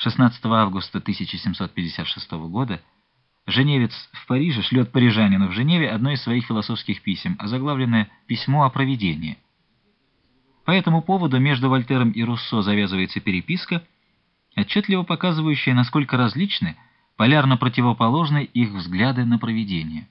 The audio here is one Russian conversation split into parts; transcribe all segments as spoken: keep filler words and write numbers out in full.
шестнадцатого августа тысяча семьсот пятьдесят шестого года женевец в Париже шлет парижанину в Женеве одно из своих философских писем, озаглавленное «Письмо о провидении». По этому поводу между Вольтером и Руссо завязывается переписка, отчетливо показывающая, насколько различны, полярно противоположны их взгляды на провидение.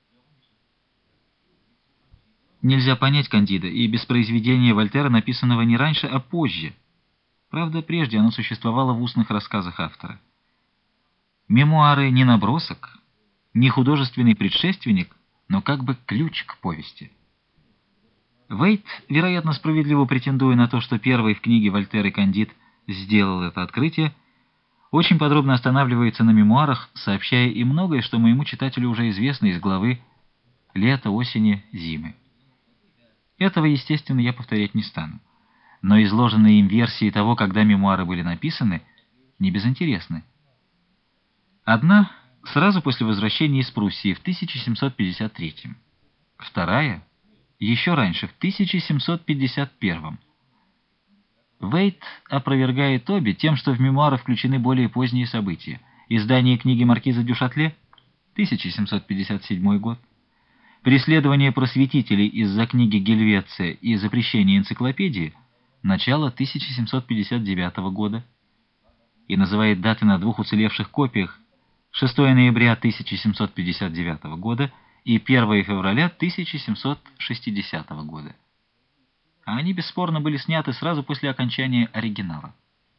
Нельзя понять Кандида и без произведения Вольтера, написанного не раньше, а позже. Правда, прежде оно существовало в устных рассказах автора. Мемуары не набросок, не художественный предшественник, но как бы ключ к повести. Вейт, вероятно, справедливо претендуя на то, что первый в книге Вольтер и Кандид сделал это открытие, очень подробно останавливается на мемуарах, сообщая и многое, что моему читателю уже известно из главы «Лето, осени, зимы». Этого, естественно, я повторять не стану. Но изложенные им версии того, когда мемуары были написаны, не безинтересны. Одна — сразу после возвращения из Пруссии в тысяча семьсот пятьдесят третьем. Вторая — еще раньше, в тысяча семьсот пятьдесят первом. Вейт опровергает обе тем, что в мемуары включены более поздние события. Издание книги маркиза дю Шатле, тысяча семьсот пятьдесят седьмой год, преследование просветителей из-за книги Гельвеция и запрещение энциклопедии, начало тысяча семьсот пятьдесят девятого года, и называет даты на двух уцелевших копиях шестого ноября тысяча семьсот пятьдесят девятого года и первого февраля тысяча семьсот шестидесятого года. А они бесспорно были сняты сразу после окончания оригинала.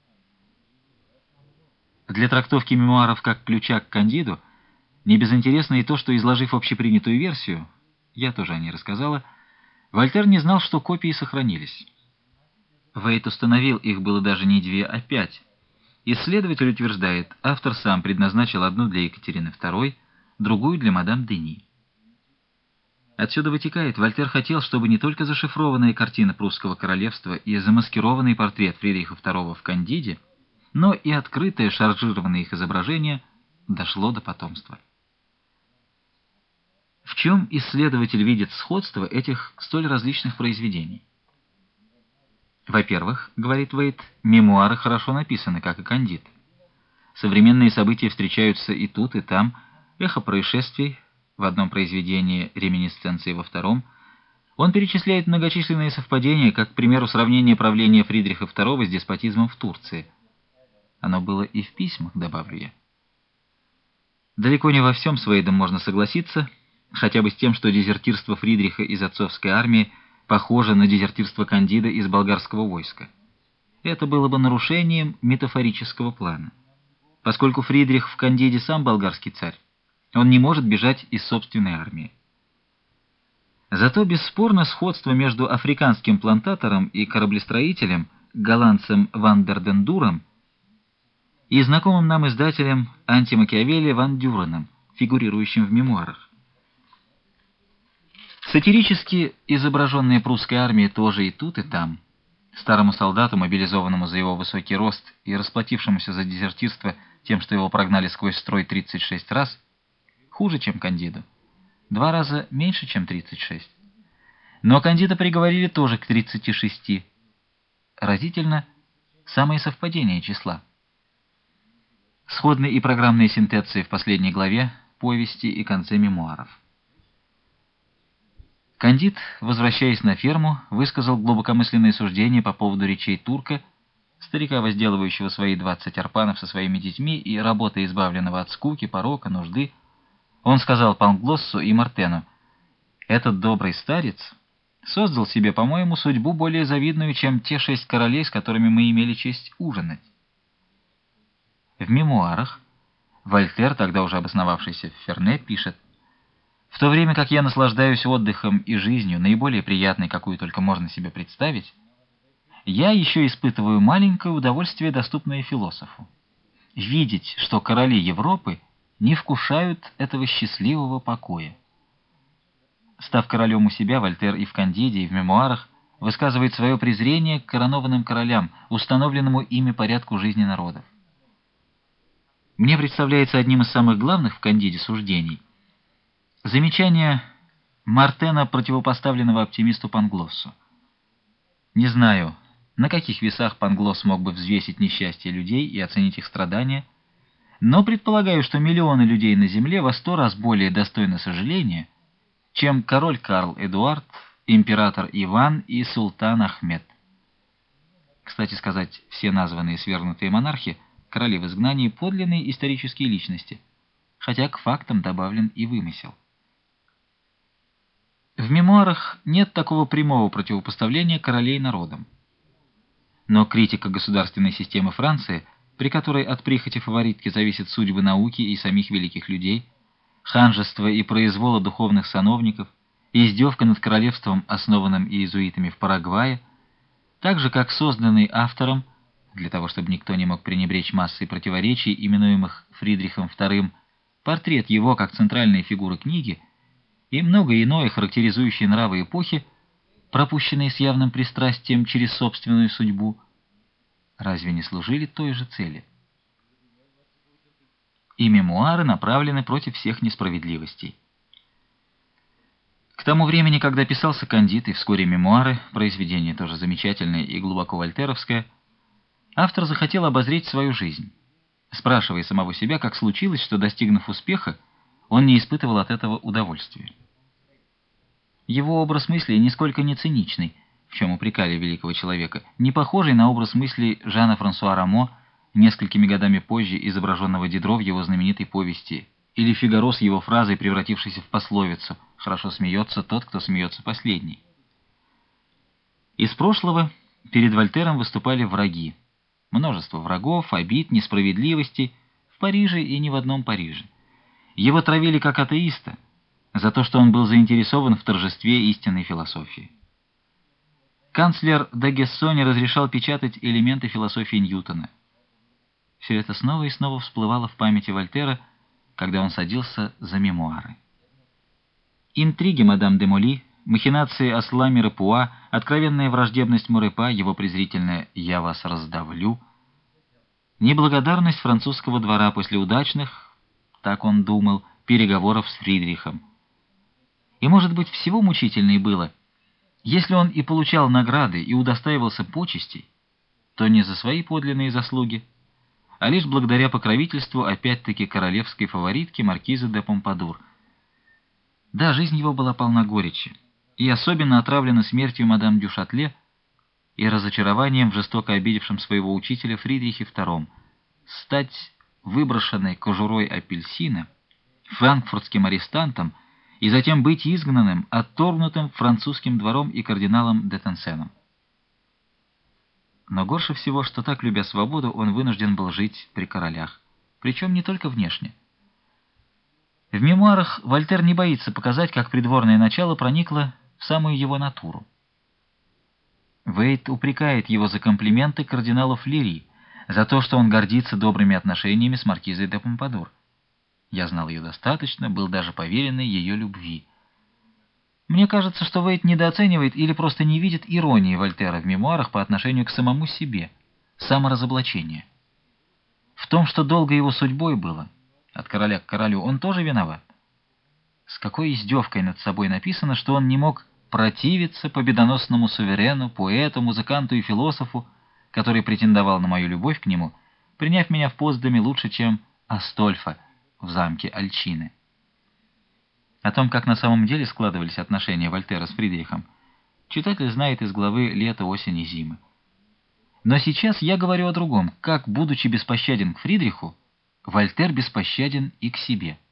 Для трактовки мемуаров как ключа к Кандиду не безинтересно и то, что, изложив общепринятую версию, я тоже о ней рассказала, Вольтер не знал, что копии сохранились. Вейт установил, их было даже не две, а пять. Исследователь утверждает, автор сам предназначил одну для Екатерины второй, другую для мадам Дени. Отсюда вытекает, Вольтер хотел, чтобы не только зашифрованная картина прусского королевства и замаскированный портрет Фридриха второго в Кандиде, но и открытое шаржированное их изображение дошло до потомства. В чем исследователь видит сходство этих столь различных произведений? Во-первых, говорит Вейт, мемуары хорошо написаны, как и Кандид. Современные события встречаются и тут, и там, эхо происшествий в одном произведении, реминисценции во втором. Он перечисляет многочисленные совпадения, как, к примеру, сравнение правления Фридриха второго с деспотизмом в Турции. Оно было и в письмах, добавлю я. Далеко не во всем с Вейдом можно согласиться, хотя бы с тем, что дезертирство Фридриха из отцовской армии похоже на дезертирство Кандида из болгарского войска. Это было бы нарушением метафорического плана. Поскольку Фридрих в Кандиде сам болгарский царь, он не может бежать из собственной армии. Зато бесспорно сходство между африканским плантатором и кораблестроителем, голландцем Ван дер Дендуром, и знакомым нам издателем антимакиавелли Ван Дюреном, фигурирующим в мемуарах. Сатирически изображенная прусская армия тоже и тут, и там. Старому солдату, мобилизованному за его высокий рост и расплатившемуся за дезертирство тем, что его прогнали сквозь строй тридцать шесть раз, хуже, чем Кандиду. Два раза меньше, чем тридцать шесть. Но Кандида приговорили тоже к тридцати шести. Разительно самое совпадение числа. Сходны и программные синтеции в последней главе повести и конце мемуаров. Кандид, возвращаясь на ферму, высказал глубокомысленные суждения по поводу речей турка, старика, возделывающего свои двадцать арпанов со своими детьми и работы, избавленного от скуки, порока, нужды. Он сказал Панглоссу и Мартену: «Этот добрый старец создал себе, по-моему, судьбу более завидную, чем те шесть королей, с которыми мы имели честь ужинать». В мемуарах Вольтер, тогда уже обосновавшийся в Ферне, пишет: «В то время как я наслаждаюсь отдыхом и жизнью, наиболее приятной, какую только можно себе представить, я еще испытываю маленькое удовольствие, доступное философу. Видеть, что короли Европы не вкушают этого счастливого покоя». Став королем у себя, Вольтер и в Кандиде, и в мемуарах высказывает свое презрение к коронованным королям, установленному ими порядку жизни народов. Мне представляется одним из самых главных в Кандиде суждений замечание Мартена, противопоставленного оптимисту Панглоссу. Не знаю, на каких весах Панглос мог бы взвесить несчастье людей и оценить их страдания, но предполагаю, что миллионы людей на земле во сто раз более достойны сожаления, чем король Карл Эдуард, император Иван и султан Ахмед. Кстати сказать, все названные свергнутые монархи, короли в изгнании, подлинные исторические личности, хотя к фактам добавлен и вымысел. В мемуарах нет такого прямого противопоставления королей народам. Но критика государственной системы Франции, при которой от прихоти фаворитки зависят судьбы науки и самих великих людей, ханжество и произвола духовных сановников, издевка над королевством, основанным иезуитами в Парагвае, так же как созданный автором, для того чтобы никто не мог пренебречь массой противоречий, именуемых Фридрихом вторым, портрет его как центральной фигуры книги, и многое иное, характеризующее нравы эпохи, пропущенные с явным пристрастием через собственную судьбу, разве не служили той же цели? И мемуары направлены против всех несправедливостей. К тому времени, когда писался «Кандид» и вскоре мемуары, произведение тоже замечательное и глубоко вольтеровское, автор захотел обозреть свою жизнь, спрашивая самого себя, как случилось, что, достигнув успеха, он не испытывал от этого удовольствия. Его образ мысли нисколько не циничный, в чем упрекали великого человека, не похожий на образ мыслей Жана Франсуа Рамо, несколькими годами позже изображенного Дидро в его знаменитой повести, или Фигаро с его фразой, превратившейся в пословицу «Хорошо смеется тот, кто смеется последний». Из прошлого перед Вольтером выступали враги. Множество врагов, обид, несправедливостей в Париже и не в одном Париже. Его травили как атеиста, за то, что он был заинтересован в торжестве истинной философии. Канцлер Д'Агессо не разрешал печатать элементы философии Ньютона. Все это снова и снова всплывало в памяти Вольтера, когда он садился за мемуары. Интриги мадам де Моли, махинации осла Мирепуа, откровенная враждебность Мурепа, его презрительное «я вас раздавлю», неблагодарность французского двора после удачных, так он думал, переговоров с Фридрихом. И, может быть, всего мучительнее было, если он и получал награды и удостаивался почестей, то не за свои подлинные заслуги, а лишь благодаря покровительству опять-таки королевской фаворитки маркизы де Помпадур. Да, жизнь его была полна горечи, и особенно отравлена смертью мадам дю Шатле и разочарованием в жестоко обидевшем своего учителя Фридрихе втором. Стать выброшенной кожурой апельсина, франкфуртским арестантом, и затем быть изгнанным, отторгнутым французским двором и кардиналом де Тенсеном. Но горше всего, что так любя свободу, он вынужден был жить при королях, причем не только внешне. В мемуарах Вольтер не боится показать, как придворное начало проникло в самую его натуру. Вейт упрекает его за комплименты кардиналу Флери, за то, что он гордится добрыми отношениями с маркизой де Помпадур. Я знал ее достаточно, был даже поверенный ее любви. Мне кажется, что Вейт недооценивает или просто не видит иронии Вольтера в мемуарах по отношению к самому себе, саморазоблачение. В том, что долго его судьбой было, от короля к королю, он тоже виноват. С какой издевкой над собой написано, что он не мог противиться победоносному суверену, поэту, музыканту и философу, который претендовал на мою любовь к нему, приняв меня в Потсдаме лучше, чем Астольфа в замке Альчины. О том, как на самом деле складывались отношения Вольтера с Фридрихом, читатель знает из главы «Лето, осень и зимы». Но сейчас я говорю о другом, как, будучи беспощаден к Фридриху, Вольтер беспощаден и к себе.